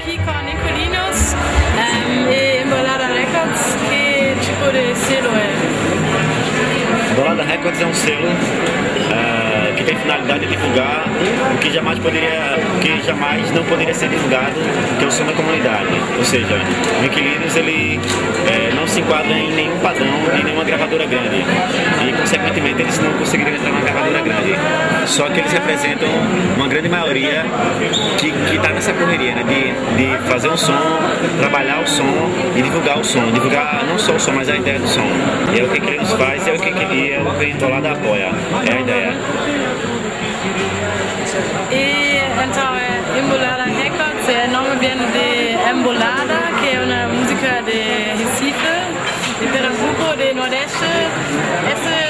aqui com Nicolinos e Embolada Records. Que tipo de selo é? Embolada Records é um selo que tem finalidade de divulgar o que jamais não poderia ser divulgado, que é o som da comunidade. Ou seja, o Inquilinos ele não se enquadra em nenhum padrão de nenhuma gravadora grande e, consequentemente, eles não conseguiriam entrar numa gravadora grande. Só que eles representam uma grande maioria que está nessa correria, né, de fazer um som, trabalhar o som e divulgar o som. Divulgar não só o som, mas a ideia do som. E é o que Inquilinos faz, é o que a Embolada apoia. É a ideia. E então, Embolada Records, o nome vem de Embolada, que é uma música de Recife, de Pernambuco, de Nordeste.